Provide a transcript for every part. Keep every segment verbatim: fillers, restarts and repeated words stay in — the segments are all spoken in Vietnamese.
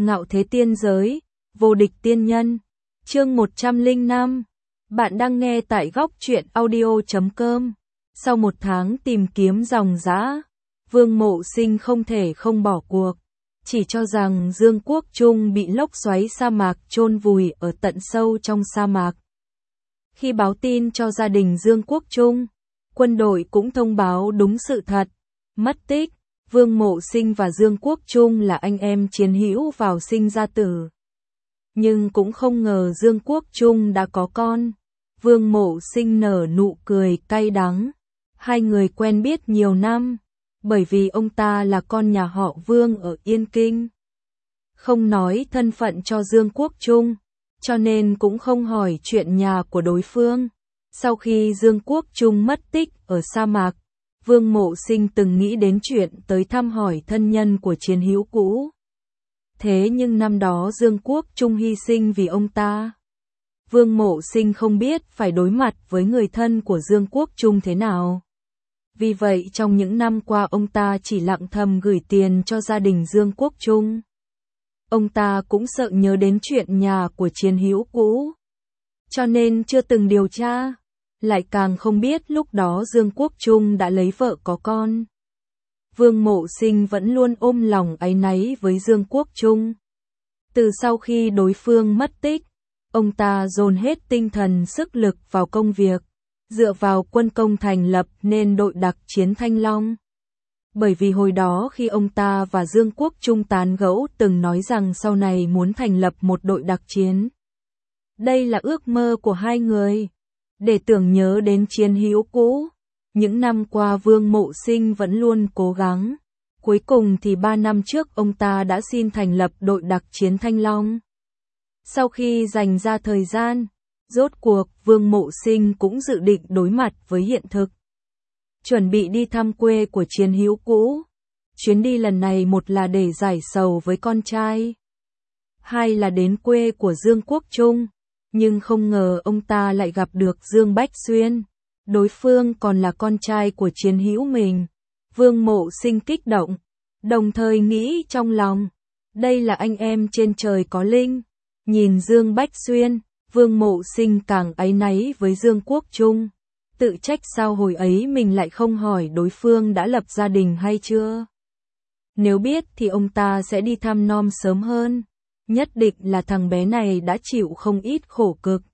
Ngạo thế tiên giới, vô địch tiên nhân. Chương một trăm lẻ năm. Bạn đang nghe tại góc truyện audio chấm com. Sau một tháng tìm kiếm dòng dã, Vương Mộ Sinh không thể không bỏ cuộc, chỉ cho rằng Dương Quốc Trung bị lốc xoáy sa mạc chôn vùi ở tận sâu trong sa mạc. Khi báo tin cho gia đình Dương Quốc Trung, quân đội cũng thông báo đúng sự thật, mất tích. Vương Mộ Sinh và Dương Quốc Trung là anh em chiến hữu vào sinh ra tử. Nhưng cũng không ngờ Dương Quốc Trung đã có con. Vương Mộ Sinh nở nụ cười cay đắng. Hai người quen biết nhiều năm, bởi vì ông ta là con nhà họ Vương ở Yên Kinh. Không nói thân phận cho Dương Quốc Trung, cho nên cũng không hỏi chuyện nhà của đối phương. Sau khi Dương Quốc Trung mất tích ở sa mạc, Vương Mộ Sinh từng nghĩ đến chuyện tới thăm hỏi thân nhân của chiến hữu cũ. Thế nhưng năm đó Dương Quốc Trung hy sinh vì ông ta. Vương Mộ Sinh không biết phải đối mặt với người thân của Dương Quốc Trung thế nào. Vì vậy trong những năm qua ông ta chỉ lặng thầm gửi tiền cho gia đình Dương Quốc Trung. Ông ta cũng sợ nhớ đến chuyện nhà của chiến hữu cũ, cho nên chưa từng điều tra. Lại càng không biết lúc đó Dương Quốc Trung đã lấy vợ có con. Vương Mộ Sinh vẫn luôn ôm lòng áy náy với Dương Quốc Trung. Từ sau khi đối phương mất tích, ông ta dồn hết tinh thần sức lực vào công việc, dựa vào quân công thành lập nên đội đặc chiến Thanh Long. Bởi vì hồi đó khi ông ta và Dương Quốc Trung tán gẫu từng nói rằng sau này muốn thành lập một đội đặc chiến. Đây là ước mơ của hai người. Để tưởng nhớ đến chiến hữu cũ, những năm qua Vương Mộ Sinh vẫn luôn cố gắng. Cuối cùng thì ba năm trước ông ta đã xin thành lập đội đặc chiến Thanh Long. Sau khi dành ra thời gian, rốt cuộc Vương Mộ Sinh cũng dự định đối mặt với hiện thực. Chuẩn bị đi thăm quê của chiến hữu cũ. Chuyến đi lần này một là để giải sầu với con trai, hai là đến quê của Dương Quốc Trung. Nhưng không ngờ ông ta lại gặp được Dương Bách Xuyên. Đối phương còn là con trai của chiến hữu mình. Vương Mộ Sinh kích động, đồng thời nghĩ trong lòng, đây là anh em trên trời có linh. Nhìn Dương Bách Xuyên, Vương Mộ Sinh càng áy náy với Dương Quốc Trung. Tự trách sao hồi ấy mình lại không hỏi đối phương đã lập gia đình hay chưa. Nếu biết thì ông ta sẽ đi thăm nom sớm hơn. Nhất định là thằng bé này đã chịu không ít khổ cực.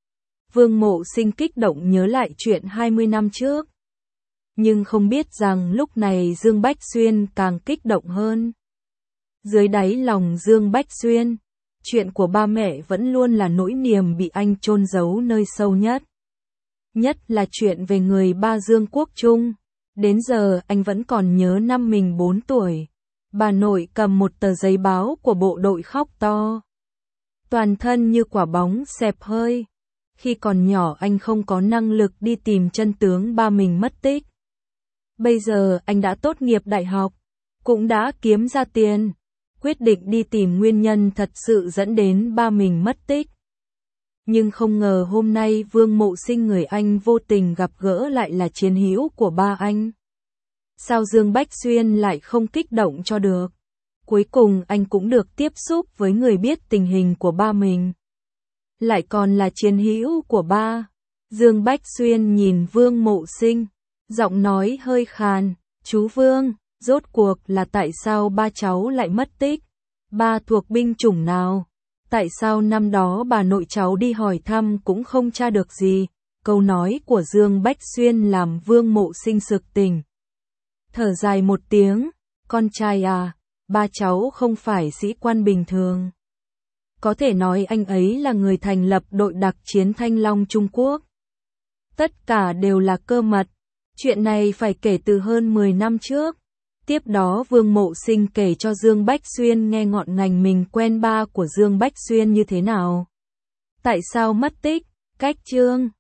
Vương Mộ Sinh kích động nhớ lại chuyện hai mươi năm trước. Nhưng không biết rằng lúc này Dương Bách Xuyên càng kích động hơn. Dưới đáy lòng Dương Bách Xuyên, chuyện của ba mẹ vẫn luôn là nỗi niềm bị anh chôn giấu nơi sâu nhất. Nhất là chuyện về người ba Dương Quốc Trung. Đến giờ anh vẫn còn nhớ năm mình bốn tuổi. Bà nội cầm một tờ giấy báo của bộ đội khóc to. Toàn thân như quả bóng xẹp hơi. Khi còn nhỏ anh không có năng lực đi tìm chân tướng ba mình mất tích. Bây giờ anh đã tốt nghiệp đại học, cũng đã kiếm ra tiền, quyết định đi tìm nguyên nhân thật sự dẫn đến ba mình mất tích. Nhưng không ngờ hôm nay Vương Mộ Sinh người anh vô tình gặp gỡ lại là chiến hữu của ba anh. Sao Dương Bách Xuyên lại không kích động cho được? Cuối cùng anh cũng được tiếp xúc với người biết tình hình của ba mình. Lại còn là chiến hữu của ba. Dương Bách Xuyên nhìn Vương Mộ Sinh, giọng nói hơi khàn, chú Vương, rốt cuộc là tại sao ba cháu lại mất tích? Ba thuộc binh chủng nào? Tại sao năm đó bà nội cháu đi hỏi thăm cũng không tra được gì? Câu nói của Dương Bách Xuyên làm Vương Mộ Sinh sực tỉnh. Thở dài một tiếng, con trai à, ba cháu không phải sĩ quan bình thường. Có thể nói anh ấy là người thành lập đội đặc chiến Thanh Long Trung Quốc. Tất cả đều là cơ mật, chuyện này phải kể từ hơn mười năm trước. Tiếp đó Vương Mộ Sinh kể cho Dương Bách Xuyên nghe ngọn ngành mình quen ba của Dương Bách Xuyên như thế nào. Tại sao mất tích, cách chương.